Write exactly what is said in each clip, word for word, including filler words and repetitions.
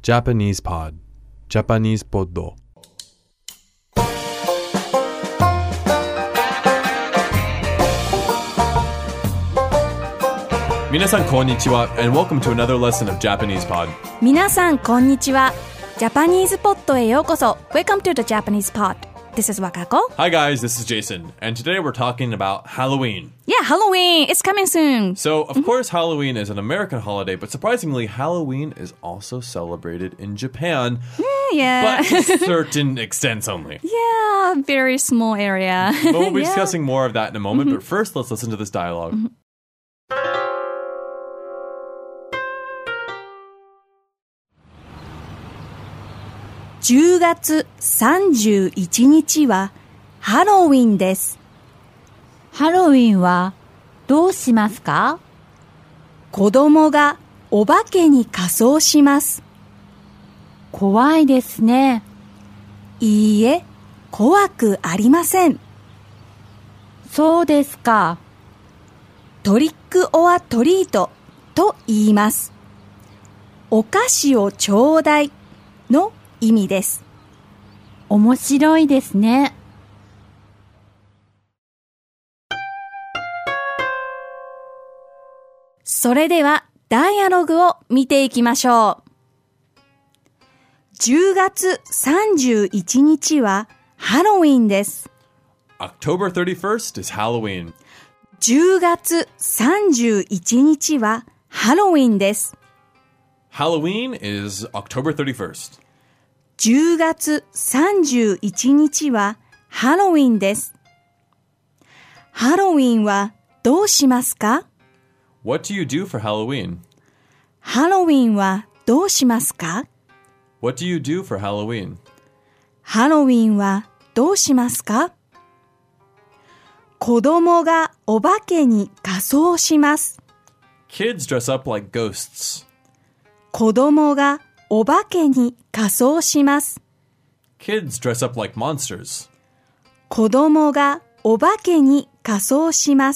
Japanese Pod Japanese Pod Minasan konnichiwa and welcome to another lesson of Japanese Pod. 皆さんこんにちは。ジャパニーズポッドへようこそ。Welcome to the Japanese Pod. This is Wakako. Hi guys, this is Jason, and today we're talking about Halloween. Yeah, Halloween is coming soon. So, of course, Halloween is an American holiday, but surprisingly, Halloween is also celebrated in Japan, Yeah. but to certain extents only. Yeah, very small area. But we'll be Yeah. discussing more of that in a moment, but first, let's listen to this dialogue. じゅうがつさんじゅういちにちはハロウィンです。 ハロウィンはどうしますか？ 子供がお化けに仮装します。 怖いですね。 いいえ、怖くありません。 そうですか。 トリックオアトリートと言います。お菓子をちょうだいの意味です。 面白いですね。 それではダイアログを見ていきましょう。じゅうがつさんじゅういちにちはハロウィンです。 October thirty-first is Halloween. じゅうがつさんじゅういちにちはハロウィンです。 Halloween is October thirty-first. じゅうがつさんじゅういちにちはハロウィンです。ハロウィンはどうしますか？ What do you do for Halloween? ハロウィンはどうしますか？ What do you do for Halloween? ハロウィンはどうしますか？子供がお化けに仮装します。 Kids dress up like ghosts. 子供がお化けに仮装します。 Kids dress up like monsters. 子供がお化けに仮装します。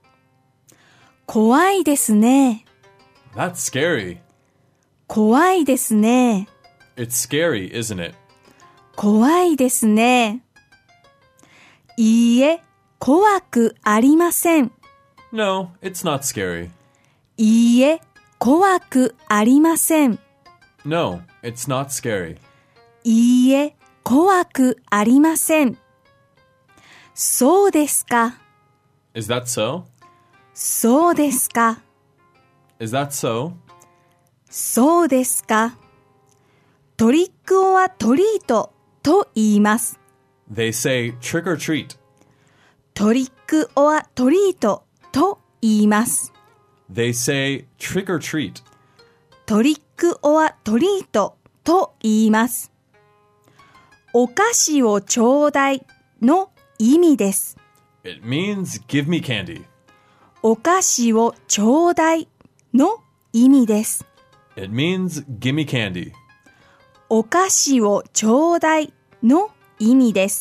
怖いですね。 That's scary. 怖いですね。 It's scary, isn't it? 怖いですね。いいえ、怖くありません。 No, it's not scary. いいえ、怖くありません。 No, it's not scary. いいえ、怖くありません。そうですか。 Is that so? そうですか。 Is that so? そうですか。トリックオアトリートと言います。 They say trick or treat. トリックオアトリートと言います。 They say trick or treat. トリックオアトリートと言います。お菓子をちょうだいの意味です。 It means give me candy. お菓子をちょうだいの意味です。 It means give me candy. お菓子をちょうだいの意味です。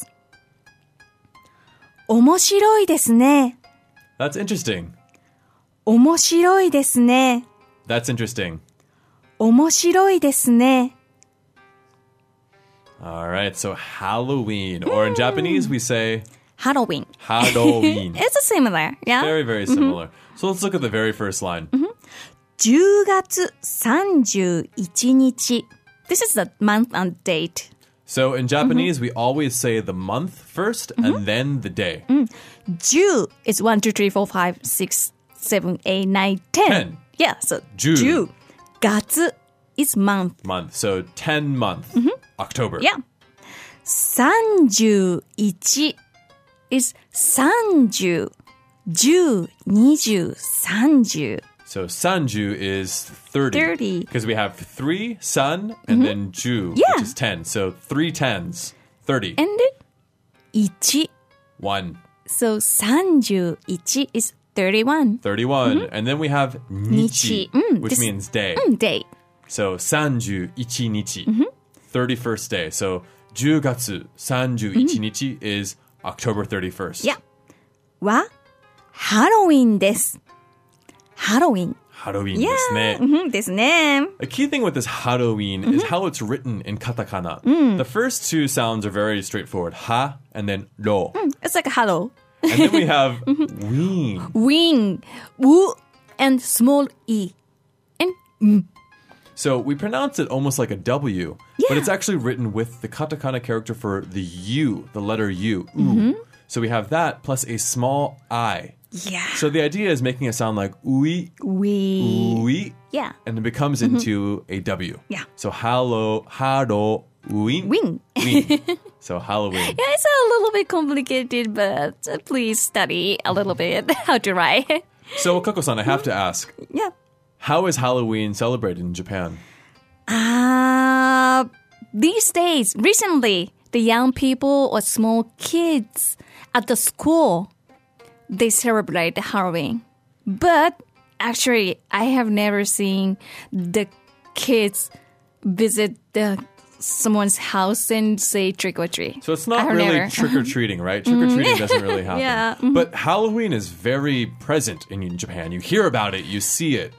面白いですね。 That's interesting. 面白いですね。 That's interesting. 面白いですね。 All right, so Halloween, or in Japanese we say Halloween. Halloween. It's similar, yeah? Very, very similar. So let's look at the very first line. じゅうがつさんじゅういちにち. This is the month and date. So in Japanese, we always say the month first and then the day. じゅう is one, two, three, four, five, six, seven, eight, nine, ten. ten. Yeah, so じゅう. じゅう. 月 is month. Month. So ten month. October. Yeah. さんじゅういち is さんじゅう. じゅう、にじゅう、さんじゅう. So sanju is thirty. thirty. Because we have three sun and then ju, Yeah. which is ten. So three tens. thirty. And then いち. One. So さんじゅういち is thirty-one. thirty-one. And then we have nichi, Nichi. Mm, which this- means day. Mm, day. So sanju ichi nichi. thirty-first day. So じゅうがつさんじゅういちにち is October thirty-first. Yeah. は、ハロウィンです。ハロウィン。 Halloween いやですね。 ー、うんですね。 A key thing with this Halloween is how it's written in katakana. The first two sounds are very straightforward. Ha and then ro. It's like a hello. And then we have ween. Wing, wu, and small e. And So we pronounce it almost like a W, but it's actually written with the katakana character for the U, the letter U. U. So we have that plus a small I. yeah. So the idea is making it sound like ui, We. ui, Yeah. and it becomes into a W. Yeah. So hallow, haro, win. Wing. Win. So Halloween. Yeah, it's a little bit complicated, but uh, please study a little bit how to write. So Kako-san, I have to ask, Yeah. how is Halloween celebrated in Japan? Uh, these days, recently, the young people or small kids at the school, they celebrate Halloween. But actually, I have never seen the kids visit the someone's house and say trick or treat. So it's I not have really never. trick-or-treating, right? Trick-or-treating doesn't really happen. Yeah. But Halloween is very present in Japan. You hear about it, you see it.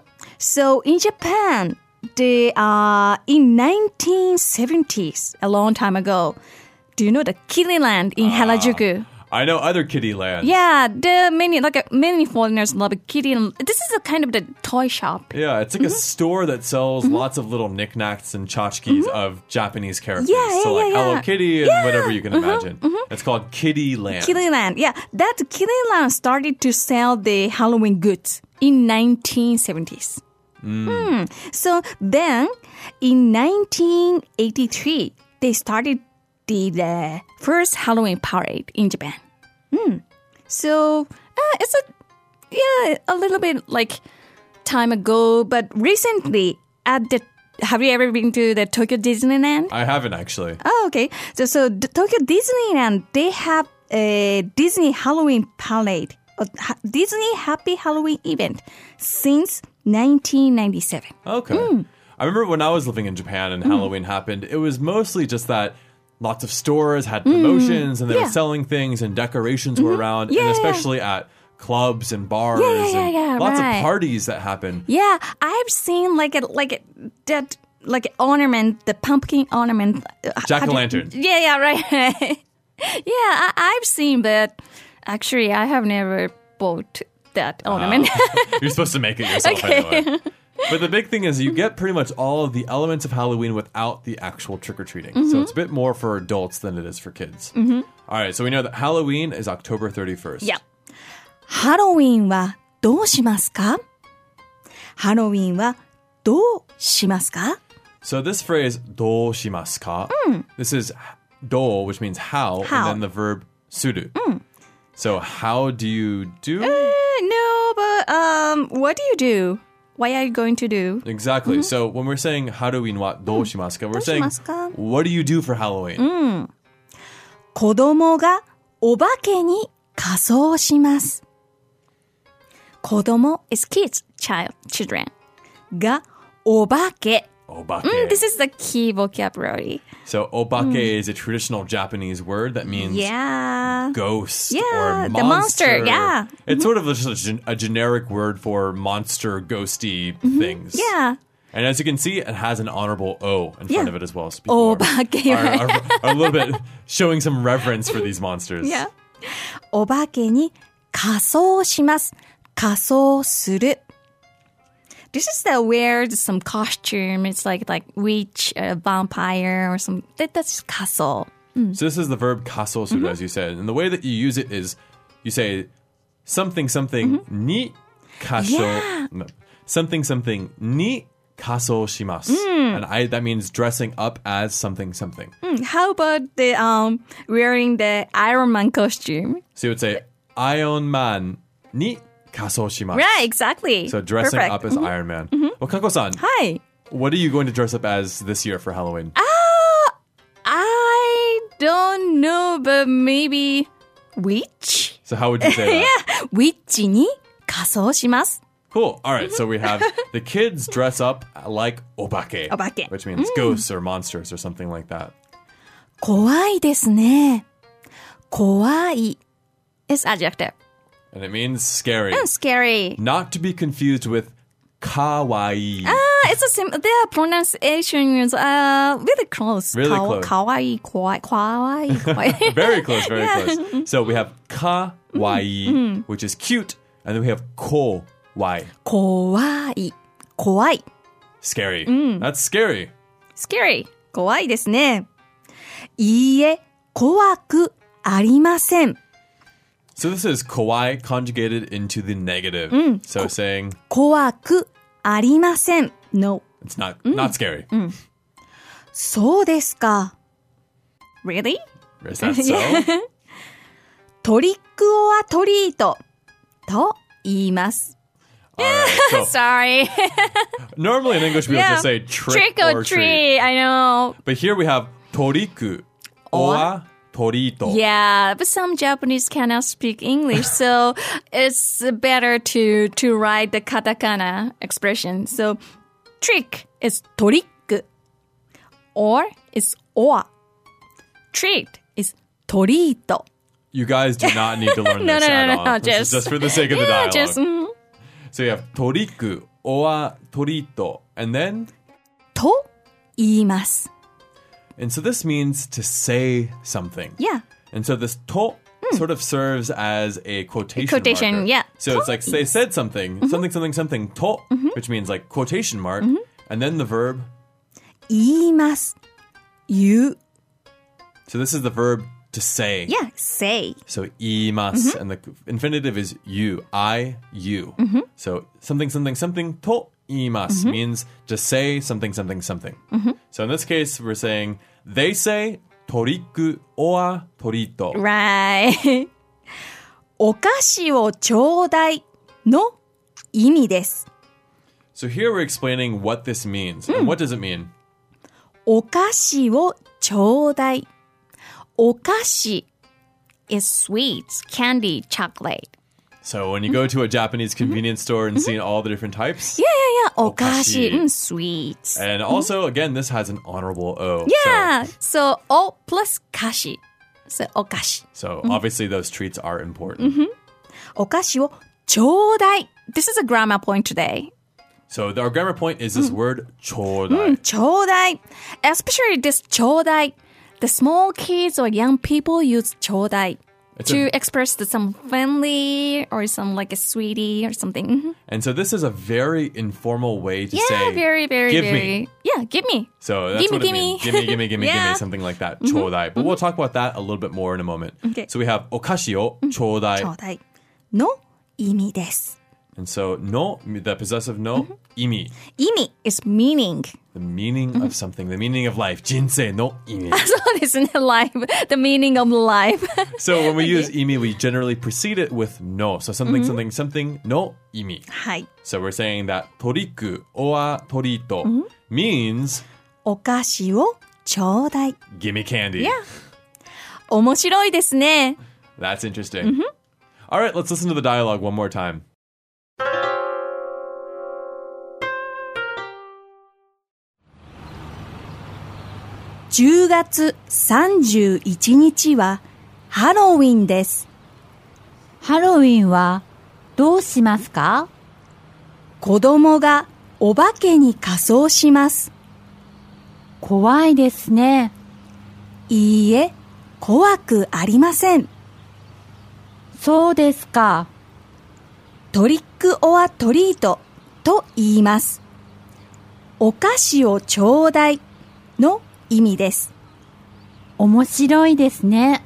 So in Japan, they are in nineteen seventies, a long time ago. Do you know the Kiriland in Harajuku? I know other kiddie land. Yeah, the many like uh, many foreigners love kitty. This is a kind of the toy shop. Yeah, it's like a store that sells lots of little knickknacks and tchotchkes of Japanese characters. Yeah, yeah, so like yeah, Hello yeah. Kitty and whatever you can imagine. It's called Kitty Land. Kiriland, yeah. That Kiriland started to sell the Halloween goods in nineteen seventies. Hmm. So then, in nineteen eighty-three, they started the, the first Halloween parade in Japan. Hmm. So uh, it's a yeah a little bit like time ago, but recently at the have you ever been to the Tokyo Disneyland? I haven't actually. Oh, okay. So so the Tokyo Disneyland, they have a Disney Halloween parade, a ha- Disney Happy Halloween event since nineteen ninety-seven. Okay. I remember when I was living in Japan and Halloween happened, it was mostly just that lots of stores had promotions and they Yeah. were selling things and decorations were around, Yeah, and yeah, especially at clubs and bars Yeah, yeah, yeah, and yeah, lots right. of parties that happen. Yeah, I've seen like a like a, that like ornament, the pumpkin ornament. Uh, Jack-o'-lantern. Yeah, yeah, right. yeah, I, I've seen, but actually, I have never bought that ornament. You're supposed to make it yourself anyway. But the big thing is you get pretty much all of the elements of Halloween without the actual trick-or-treating. So it's a bit more for adults than it is for kids. All right, so we know that Halloween is October thirty-first. Yeah. ハロウィンはどうしますか？ハロウィンはどうしますか？ So this phrase, どうしますか? This is どう, which means how, How. and then the verb する. So how do you do? Uh, no, but um, what do you do? What are you going to do? Exactly. So when we're saying ハロウィンはどうしますか, we're saying, どうしますか? what do you do for Halloween? 子供がお化けに仮装します。子供 It's kids, child, children. がお化け。 Obake. This is the key vocabulary. So obake is a traditional Japanese word that means Yeah. ghost Yeah, or the monster. monster, yeah. It's sort of just a, gen- a generic word for monster, ghosty things. Yeah. And as you can see, it has an honorable O in front Yeah. of it as well. So people are, Obake, are, are, are a little bit showing some reverence for these monsters. Yeah. お化けに仮装します。仮装する。 This is the weird some costume. It's like like witch, uh, vampire, or some. That, that's kaso. So this is the verb kaso suru, as you said. And the way that you use it is you say something something ni kaso. Yeah. No, something something ni kaso shimasu. And I that means dressing up as something something. How about the um wearing the Iron Man costume? So you would say Iron Man ni kaso shimasu. Right, exactly. So dressing Perfect. up as Iron Man. Well, Kako-san, Hi. what are you going to dress up as this year for Halloween? I don't know, but maybe witch? So how would you say that? ウィッチに仮装します。 Cool. All right. So we have the kids dress up like obake. Obake. Which means ghosts or monsters or something like that. 怖いですね。怖い。 It's adjective. And it means scary. Scary. Not to be confused with kawaii. Ah, it's a sim. Their pronunciation is uh really close. Really Ka- close. Kawaii, kawaii, kawaii. kawaii. Very close, very Yeah. close. So we have kawaii, which is cute, and then we have kowai, Kawaii, kawaii. scary. That's scary. Scary. 怖いですね。いいえ、怖くありません。 So this is kawaii conjugated into the negative. So saying 怖くありません。No. it's not not scary. そうですか。Really? Is that so? トリックオアトリートと言います。 All right, so Sorry. normally in English we would Yeah. just say trick, Trick or treat. I know. But here we have toriku or torito. Yeah, but some Japanese cannot speak English, so it's better to to write the katakana expression. So trick is トリック or is オア treat is トリート You guys do not need to learn No, this no, at no, all. no, This is just- just for the sake of the Yeah, dialogue. just mm, So you have toriku or torito. And then, と言います and so this means to say something. Yeah. And so this to sort of serves as a quotation Quotation, marker. yeah. So it's like they said something, something, something, something, to, which means like quotation mark, and then the verb. 言います言う So this is the verb to say. Yeah, say So iimasu, and the infinitive is you, I, you. So something, something, something, to iimasu means to say something, something, something. So in this case, we're saying, they say toriku or torito. Right お菓子をちょうだいの意味です So here we're explaining what this means. And what does it mean? お菓子をちょうだいお菓子 is sweets, candy, chocolate. So when you go to a Japanese convenience store and see all the different types. Yeah, yeah, yeah. お菓子、 Okashi. うん、sweets. And also, again, this has an honorable O. Yeah. So, お plus 菓子。So, お菓子。 So, so obviously those treats are important. お菓子をちょうだい。This is a grammar point today. So our grammar point is this word chodai. ちょうだい。Especially this ちょうだい。The small kids or young people use ちょうだい It's to a- express the, some friendly or some like a sweetie or something. Mhm. And so this is a very informal way to Yeah, say very, very, give very. me. Yeah, give me. So that's Gimme, what it gimme. means. Gimme, gimme, gimme, Yeah. gimme, something like that. Chodai. But we'll talk about that a little bit more in a moment. Okay. So we have okashi o chodai. ちょうだいの意味です。 And so no, the possessive no, imi. 意味 is meaning. The meaning of something, the meaning of life. Jinsei no imi. そうですね、life. The meaning of life. So when we use imi, we generally precede it with no. So something, something, something, no imi. はい。 So we're saying that toriku or torito means お菓子をちょうだい。 gimme candy. Yeah. 面白いですね。 That's interesting. All right, let's listen to the dialogue one more time. じゅうがつさんじゅういちにちはハロウィンです。 ハロウィンはどうしますか？ 子供がお化けに仮装します。 怖いですね。 いいえ、怖くありません。 そうですか。 トリックオアトリートと言います。お菓子をちょうだいの意味です。 面白いですね。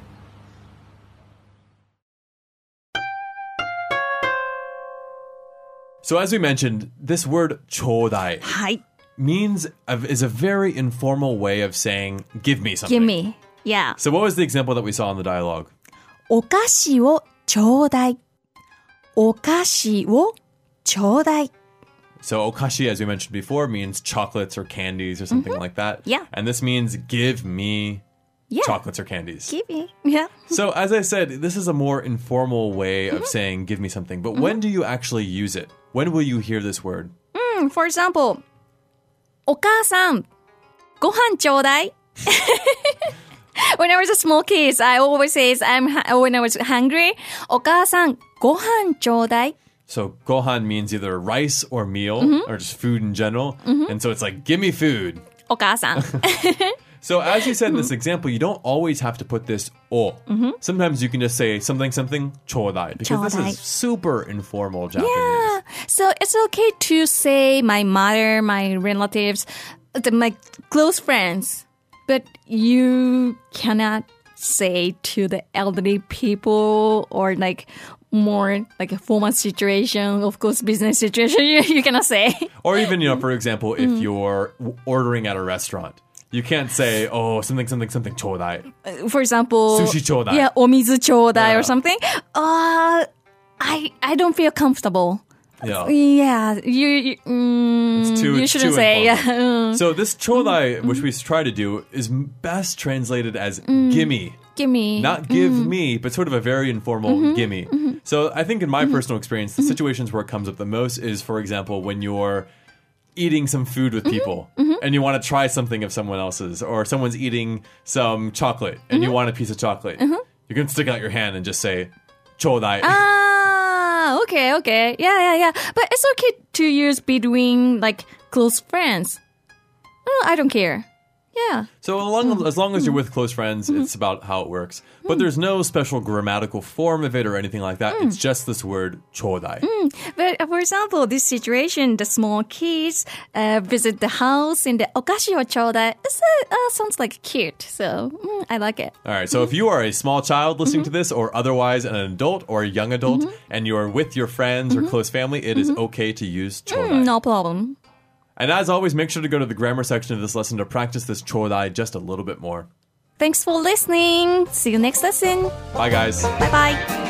So as we mentioned, this word chodai はい。 means is a very informal way of saying give me something. Give me. Yeah. So what was the example that we saw in the dialogue? お菓子をちょうだい。お菓子をちょうだい。 So okashi, as we mentioned before, means chocolates or candies or something like that. Yeah. And this means give me Yeah. chocolates or candies. Give me. Yeah. So as I said, this is a more informal way of saying give me something. But when do you actually use it? When will you hear this word? For example, お母さん、ご飯ちょうだい。When I was a small kid, I always say I'm when I was hungry, お母さん、ご飯ちょうだい。 So gohan means either rice or meal Mm-hmm. or just food in general. And so it's like, give me food. お母さん。 So as you said in this example, you don't always have to put this o. Sometimes you can just say something, something, chodai. Because this Chodai. is super informal Japanese. Yeah. So it's okay to say my mother, my relatives, the- my close friends, but you cannot say to the elderly people or like more like a formal situation, of course, business situation, you, you cannot say. Or even, you know, for example, if you're w- ordering at a restaurant, you can't say, oh, something, something, something, chodai. For example, Sushi chodai. Yeah, omizu chodai Yeah. or something. Uh, I I don't feel comfortable. Yeah. Yeah, you you, mm, It's too- you it's shouldn't too say. informal. Yeah. So this chodai, which we try to do, is m- best translated as gimme. Give me. Not give me, but sort of a very informal gimme. So I think in my personal experience, the situations where it comes up the most is, for example, when you're eating some food with people and you want to try something of someone else's, or someone's eating some chocolate and you want a piece of chocolate. You can stick out your hand and just say, chodai. Ah, okay, okay. Yeah, yeah, yeah. But it's okay to use between like close friends. Oh, I don't care. Yeah. So along, as long as you're with close friends, it's about how it works. But there's no special grammatical form of it or anything like that. It's just this word, chodai. But uh, for example, this situation, the small kids uh, visit the house and the okashi o chodai. It's, uh, uh, sounds like cute. So mm, I like it. All right, so if you are a small child listening to this, or otherwise an adult or a young adult, and you're with your friends or close family, it is okay to use chodai. Mm, no problem. And as always, make sure to go to the grammar section of this lesson to practice this chodai just a little bit more. Thanks for listening. See you next lesson. Bye, guys. Bye bye.